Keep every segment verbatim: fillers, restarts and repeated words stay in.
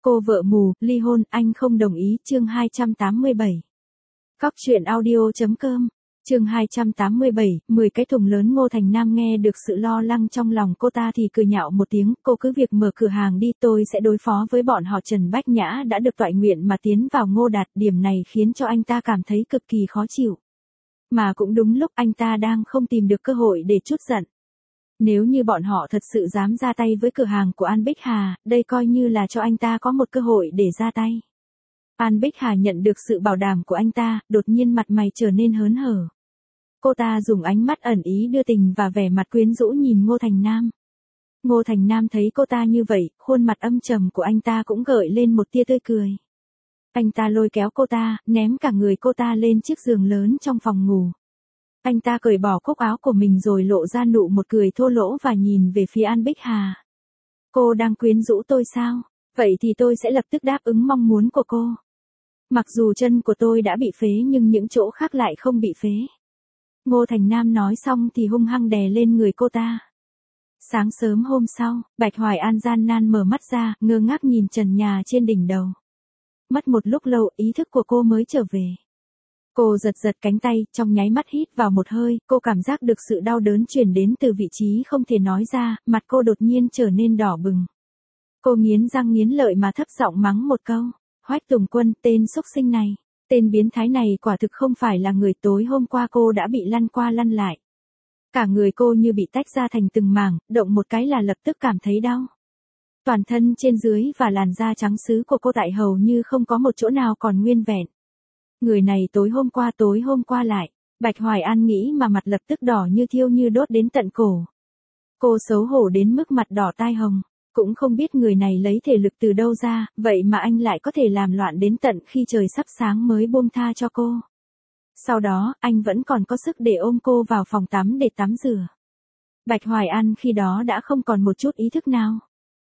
Cô vợ mù, ly hôn, anh không đồng ý, chương hai trăm tám mươi bảy. Cóc truyện audio.com, chương hai trăm tám mươi bảy, mười cái thùng lớn. Ngô Thành Nam nghe được sự lo lắng trong lòng cô ta thì cười nhạo một tiếng, cô cứ việc mở cửa hàng đi, tôi sẽ đối phó với bọn họ. Trần Bách Nhã đã được toại nguyện mà tiến vào Ngô Đạt, điểm này khiến cho anh ta cảm thấy cực kỳ khó chịu. Mà cũng đúng lúc anh ta đang không tìm được cơ hội để trút giận. Nếu như bọn họ thật sự dám ra tay với cửa hàng của An Bích Hà, đây coi như là cho anh ta có một cơ hội để ra tay. An Bích Hà nhận được sự bảo đảm của anh ta, đột nhiên mặt mày trở nên hớn hở. Cô ta dùng ánh mắt ẩn ý đưa tình và vẻ mặt quyến rũ nhìn Ngô Thành Nam. Ngô Thành Nam thấy cô ta như vậy, khuôn mặt âm trầm của anh ta cũng gợi lên một tia tươi cười. Anh ta lôi kéo cô ta, ném cả người cô ta lên chiếc giường lớn trong phòng ngủ. Anh ta cởi bỏ cúc áo của mình rồi lộ ra nụ một cười thô lỗ và nhìn về phía An Bích Hà. Cô đang quyến rũ tôi sao? Vậy thì tôi sẽ lập tức đáp ứng mong muốn của cô. Mặc dù chân của tôi đã bị phế nhưng những chỗ khác lại không bị phế. Ngô Thành Nam nói xong thì hung hăng đè lên người cô ta. Sáng sớm hôm sau, Bạch Hoài An gian nan mở mắt ra, ngơ ngác nhìn trần nhà trên đỉnh đầu. Mất một lúc lâu, ý thức của cô mới trở về. Cô giật giật cánh tay, trong nháy mắt hít vào một hơi, cô cảm giác được sự đau đớn truyền đến từ vị trí không thể nói ra, mặt cô đột nhiên trở nên đỏ bừng. Cô nghiến răng nghiến lợi mà thấp giọng mắng một câu. Hoách Tùng Quân, tên xúc sinh này, tên biến thái này quả thực không phải là người. Tối hôm qua cô đã bị lăn qua lăn lại. Cả người cô như bị tách ra thành từng mảng, động một cái là lập tức cảm thấy đau. Toàn thân trên dưới và làn da trắng sứ của cô tại hầu như không có một chỗ nào còn nguyên vẹn. Người này tối hôm qua tối hôm qua lại, Bạch Hoài An nghĩ mà mặt lập tức đỏ như thiêu như đốt đến tận cổ. Cô xấu hổ đến mức mặt đỏ tai hồng, cũng không biết người này lấy thể lực từ đâu ra, vậy mà anh lại có thể làm loạn đến tận khi trời sắp sáng mới buông tha cho cô. Sau đó, anh vẫn còn có sức để ôm cô vào phòng tắm để tắm rửa. Bạch Hoài An khi đó đã không còn một chút ý thức nào.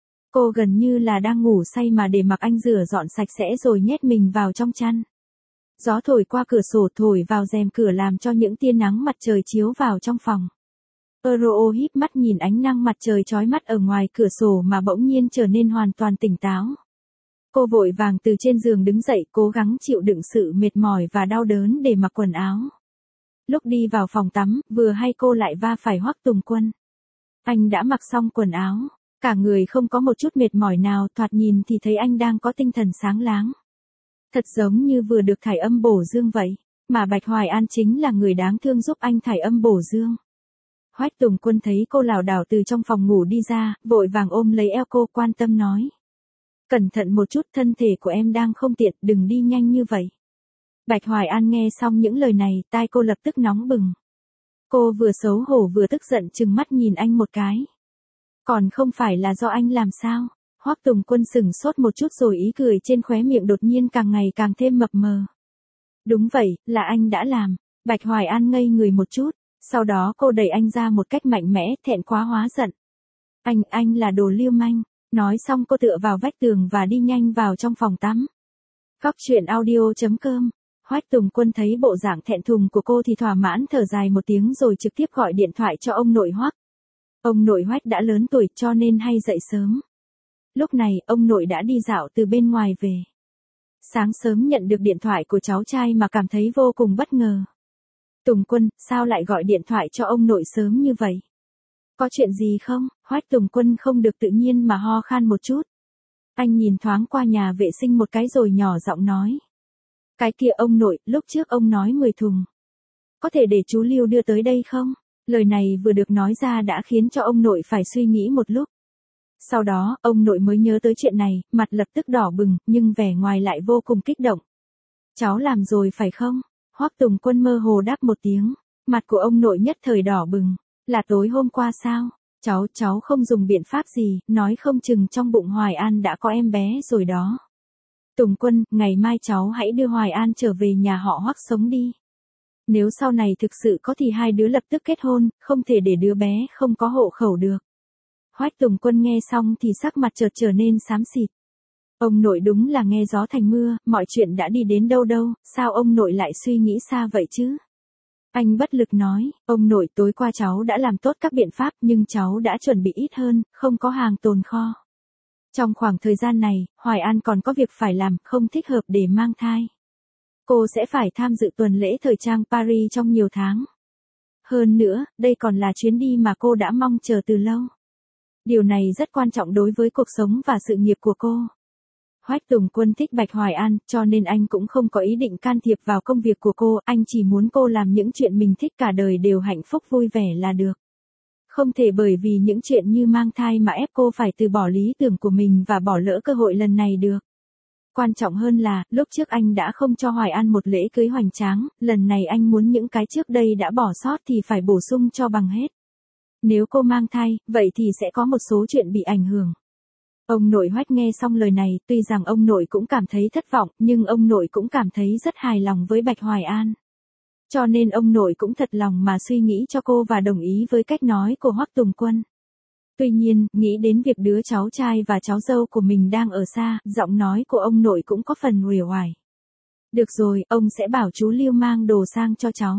Cô gần như là đang ngủ say mà để mặc anh rửa dọn sạch sẽ rồi nhét mình vào trong chăn. Gió thổi qua cửa sổ thổi vào rèm cửa làm cho những tia nắng mặt trời chiếu vào trong phòng. Euro híp mắt nhìn ánh nắng mặt trời chói mắt ở ngoài cửa sổ mà bỗng nhiên trở nên hoàn toàn tỉnh táo. Cô vội vàng từ trên giường đứng dậy, cố gắng chịu đựng sự mệt mỏi và đau đớn để mặc quần áo. Lúc đi vào phòng tắm, vừa hay cô lại va phải Hoắc Tùng Quân. Anh đã mặc xong quần áo, cả người không có một chút mệt mỏi nào, thoạt nhìn thì thấy anh đang có tinh thần sáng láng. Thật giống như vừa được thải âm bổ dương vậy, mà Bạch Hoài An chính là người đáng thương giúp anh thải âm bổ dương. Hoách Tùng Quân thấy cô lảo đảo từ trong phòng ngủ đi ra, vội vàng ôm lấy eo cô, quan tâm nói. Cẩn thận một chút, thân thể của em đang không tiện, đừng đi nhanh như vậy. Bạch Hoài An nghe xong những lời này, tai cô lập tức nóng bừng. Cô vừa xấu hổ vừa tức giận trừng mắt nhìn anh một cái. Còn không phải là do anh làm sao? Hoắc Tùng Quân sửng sốt một chút rồi ý cười trên khóe miệng đột nhiên càng ngày càng thêm mập mờ. Đúng vậy, là anh đã làm. Bạch Hoài An ngây người một chút, sau đó cô đẩy anh ra một cách mạnh mẽ, thẹn quá hóa giận. Anh, anh là đồ lưu manh. Nói xong cô tựa vào vách tường và đi nhanh vào trong phòng tắm. Cóc truyện audio.com. Hoách Tùng Quân thấy bộ dạng thẹn thùng của cô thì thỏa mãn thở dài một tiếng rồi trực tiếp gọi điện thoại cho ông nội Hoắc. Ông nội Hoách đã lớn tuổi cho nên hay dậy sớm. Lúc này, ông nội đã đi dạo từ bên ngoài về. Sáng sớm nhận được điện thoại của cháu trai mà cảm thấy vô cùng bất ngờ. Tùng Quân, sao lại gọi điện thoại cho ông nội sớm như vậy? Có chuyện gì không? Hoách Tùng Quân không được tự nhiên mà ho khan một chút. Anh nhìn thoáng qua nhà vệ sinh một cái rồi nhỏ giọng nói. Cái kia ông nội, lúc trước ông nói mười thùng. Có thể để chú Lưu đưa tới đây không? Lời này vừa được nói ra đã khiến cho ông nội phải suy nghĩ một lúc. Sau đó, ông nội mới nhớ tới chuyện này, mặt lập tức đỏ bừng, nhưng vẻ ngoài lại vô cùng kích động. Cháu làm rồi phải không? Hoắc Tùng Quân mơ hồ đáp một tiếng, mặt của ông nội nhất thời đỏ bừng. Là tối hôm qua sao? Cháu, cháu không dùng biện pháp gì, nói không chừng trong bụng Hoài An đã có em bé rồi đó. Tùng Quân, ngày mai cháu hãy đưa Hoài An trở về nhà họ Hoắc sống đi. Nếu sau này thực sự có thì hai đứa lập tức kết hôn, không thể để đứa bé không có hộ khẩu được. Hoách Tùng Quân nghe xong thì sắc mặt chợt trở nên xám xịt. Ông nội đúng là nghe gió thành mưa, mọi chuyện đã đi đến đâu đâu, sao ông nội lại suy nghĩ xa vậy chứ? Anh bất lực nói, ông nội tối qua cháu đã làm tốt các biện pháp nhưng cháu đã chuẩn bị ít hơn, không có hàng tồn kho. Trong khoảng thời gian này, Hoài An còn có việc phải làm, không thích hợp để mang thai. Cô sẽ phải tham dự tuần lễ thời trang Paris trong nhiều tháng. Hơn nữa, đây còn là chuyến đi mà cô đã mong chờ từ lâu. Điều này rất quan trọng đối với cuộc sống và sự nghiệp của cô. Hoắc Tùng Quân thích Bạch Hoài An, cho nên anh cũng không có ý định can thiệp vào công việc của cô, anh chỉ muốn cô làm những chuyện mình thích cả đời đều hạnh phúc vui vẻ là được. Không thể bởi vì những chuyện như mang thai mà ép cô phải từ bỏ lý tưởng của mình và bỏ lỡ cơ hội lần này được. Quan trọng hơn là, lúc trước anh đã không cho Hoài An một lễ cưới hoành tráng, lần này anh muốn những cái trước đây đã bỏ sót thì phải bổ sung cho bằng hết. Nếu cô mang thai, vậy thì sẽ có một số chuyện bị ảnh hưởng. Ông nội Hoắc nghe xong lời này, tuy rằng ông nội cũng cảm thấy thất vọng, nhưng ông nội cũng cảm thấy rất hài lòng với Bạch Hoài An. Cho nên ông nội cũng thật lòng mà suy nghĩ cho cô và đồng ý với cách nói của Hoắc Tùng Quân. Tuy nhiên, nghĩ đến việc đứa cháu trai và cháu dâu của mình đang ở xa, giọng nói của ông nội cũng có phần uể oải. Được rồi, ông sẽ bảo chú Lưu mang đồ sang cho cháu.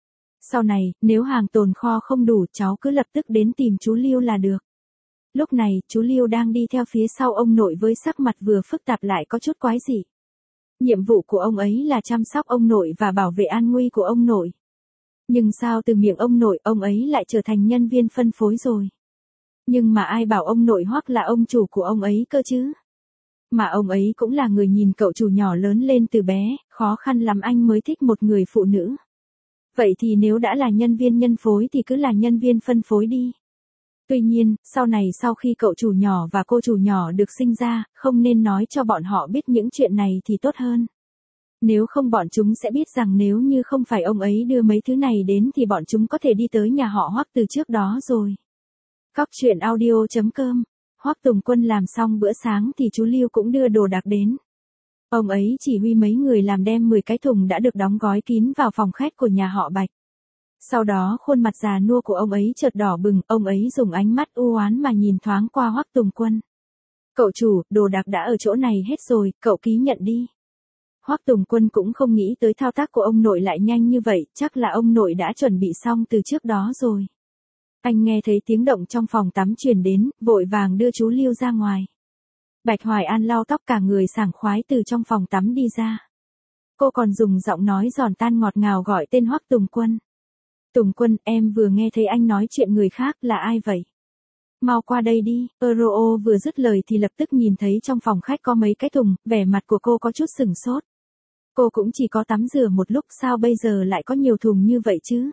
Sau này, nếu hàng tồn kho không đủ, cháu cứ lập tức đến tìm chú Lưu là được. Lúc này, chú Lưu đang đi theo phía sau ông nội với sắc mặt vừa phức tạp lại có chút quái dị. Nhiệm vụ của ông ấy là chăm sóc ông nội và bảo vệ an nguy của ông nội. Nhưng sao từ miệng ông nội, ông ấy lại trở thành nhân viên phân phối rồi? Nhưng mà ai bảo ông nội Hoắc là ông chủ của ông ấy cơ chứ? Mà ông ấy cũng là người nhìn cậu chủ nhỏ lớn lên từ bé, khó khăn lắm anh mới thích một người phụ nữ. Vậy thì nếu đã là nhân viên nhân phối thì cứ là nhân viên phân phối đi. Tuy nhiên, sau này sau khi cậu chủ nhỏ và cô chủ nhỏ được sinh ra, không nên nói cho bọn họ biết những chuyện này thì tốt hơn. Nếu không bọn chúng sẽ biết rằng nếu như không phải ông ấy đưa mấy thứ này đến thì bọn chúng có thể đi tới nhà họ Hoắc từ trước đó rồi. Cóc truyện audio chấm com. Hoắc Tùng Quân làm xong bữa sáng thì chú Lưu cũng đưa đồ đạc đến. Ông ấy chỉ huy mấy người làm đem mười cái thùng đã được đóng gói kín vào phòng khách của nhà họ Bạch. Sau đó khuôn mặt già nua của ông ấy chợt đỏ bừng, ông ấy dùng ánh mắt u oán mà nhìn thoáng qua Hoắc Tùng Quân. Cậu chủ, đồ đạc đã ở chỗ này hết rồi, cậu ký nhận đi. Hoắc Tùng Quân cũng không nghĩ tới thao tác của ông nội lại nhanh như vậy, chắc là ông nội đã chuẩn bị xong từ trước đó rồi. Anh nghe thấy tiếng động trong phòng tắm truyền đến, vội vàng đưa chú Lưu ra ngoài. Bạch Hoài An lau tóc cả người sảng khoái từ trong phòng tắm đi ra. Cô còn dùng giọng nói giòn tan ngọt ngào gọi tên Hoắc Tùng Quân. Tùng Quân, em vừa nghe thấy anh nói chuyện người khác, là ai vậy? Mau qua đây đi. Euro vừa dứt lời thì lập tức nhìn thấy trong phòng khách có mấy cái thùng, vẻ mặt của cô có chút sửng sốt. Cô cũng chỉ có tắm rửa một lúc, sao bây giờ lại có nhiều thùng như vậy chứ?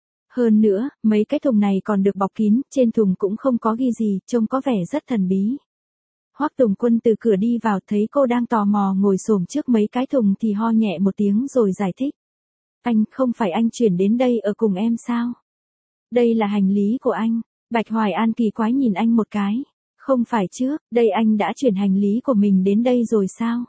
Hơn nữa, mấy cái thùng này còn được bọc kín, trên thùng cũng không có ghi gì, trông có vẻ rất thần bí. Hoắc Tùng Quân từ cửa đi vào thấy cô đang tò mò ngồi xổm trước mấy cái thùng thì ho nhẹ một tiếng rồi giải thích. Anh, không phải anh chuyển đến đây ở cùng em sao? Đây là hành lý của anh. Bạch Hoài An kỳ quái nhìn anh một cái. Không phải chứ, đây anh đã chuyển hành lý của mình đến đây rồi sao?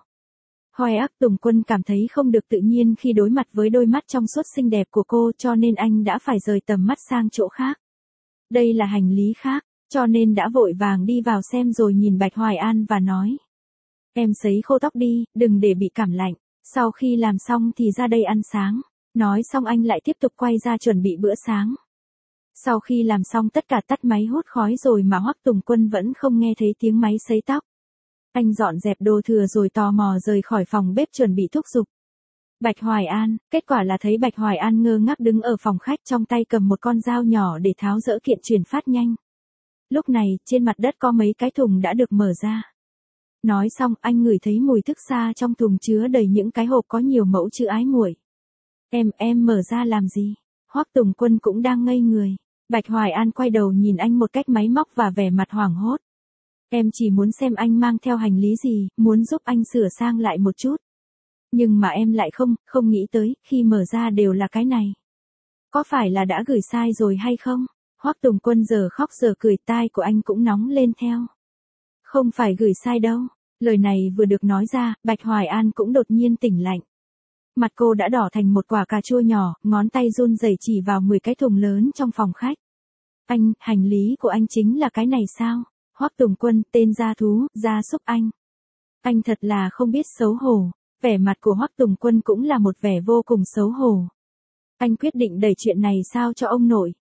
Hoắc Tùng Quân cảm thấy không được tự nhiên khi đối mặt với đôi mắt trong suốt xinh đẹp của cô, cho nên anh đã phải rời tầm mắt sang chỗ khác. Đây là hành lý khác, cho nên đã vội vàng đi vào xem rồi nhìn Bạch Hoài An và nói. Em sấy khô tóc đi, đừng để bị cảm lạnh, sau khi làm xong thì ra đây ăn sáng. Nói xong anh lại tiếp tục quay ra chuẩn bị bữa sáng. Sau khi làm xong tất cả tắt máy hút khói rồi mà Hoắc Tùng Quân vẫn không nghe thấy tiếng máy sấy tóc. Anh dọn dẹp đồ thừa rồi tò mò rời khỏi phòng bếp chuẩn bị thúc giục. Bạch Hoài An, kết quả là thấy Bạch Hoài An ngơ ngác đứng ở phòng khách trong tay cầm một con dao nhỏ để tháo dỡ kiện chuyển phát nhanh. Lúc này, trên mặt đất có mấy cái thùng đã được mở ra. Nói xong, anh ngửi thấy mùi thức xa trong thùng chứa đầy những cái hộp có nhiều mẫu chữ ái muội. Em, em mở ra làm gì? Hoắc Tùng Quân cũng đang ngây người. Bạch Hoài An quay đầu nhìn anh một cách máy móc và vẻ mặt hoảng hốt. Em chỉ muốn xem anh mang theo hành lý gì, muốn giúp anh sửa sang lại một chút. Nhưng mà em lại không, không nghĩ tới, khi mở ra đều là cái này. Có phải là đã gửi sai rồi hay không? Hoắc Tùng Quân giờ khóc giờ cười, tai của anh cũng nóng lên theo. Không phải gửi sai đâu. Lời này vừa được nói ra, Bạch Hoài An cũng đột nhiên tỉnh lạnh. Mặt cô đã đỏ thành một quả cà chua nhỏ, ngón tay run rẩy chỉ vào mười cái thùng lớn trong phòng khách. Anh, hành lý của anh chính là cái này sao? Hoắc Tùng Quân, tên gia thú, gia súc anh. Anh thật là không biết xấu hổ. Vẻ mặt của Hoắc Tùng Quân cũng là một vẻ vô cùng xấu hổ. Anh quyết định đẩy chuyện này sao cho ông nội.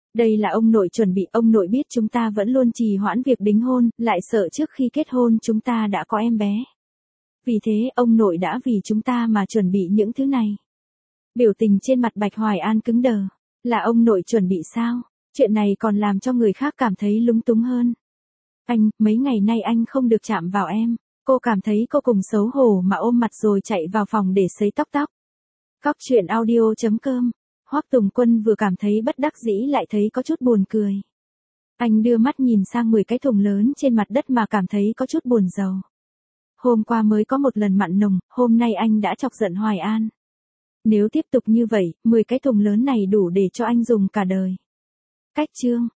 Đây là ông nội chuẩn bị, ông nội biết chúng ta vẫn luôn trì hoãn việc đính hôn, lại sợ trước khi kết hôn chúng ta đã có em bé. Vì thế, ông nội đã vì chúng ta mà chuẩn bị những thứ này. Biểu tình trên mặt Bạch Hoài An cứng đờ. Là ông nội chuẩn bị sao? Chuyện này còn làm cho người khác cảm thấy lúng túng hơn. Anh, mấy ngày nay anh không được chạm vào em. Cô cảm thấy cô cùng xấu hổ mà ôm mặt rồi chạy vào phòng để sấy tóc tóc. Cóc truyện audio chấm com. Hoắc Tùng Quân vừa cảm thấy bất đắc dĩ lại thấy có chút buồn cười. Anh đưa mắt nhìn sang mười cái thùng lớn trên mặt đất mà cảm thấy có chút buồn rầu. Hôm qua mới có một lần mặn nồng, hôm nay anh đã chọc giận Hoài An. Nếu tiếp tục như vậy, mười cái thùng lớn này đủ để cho anh dùng cả đời. Cách chương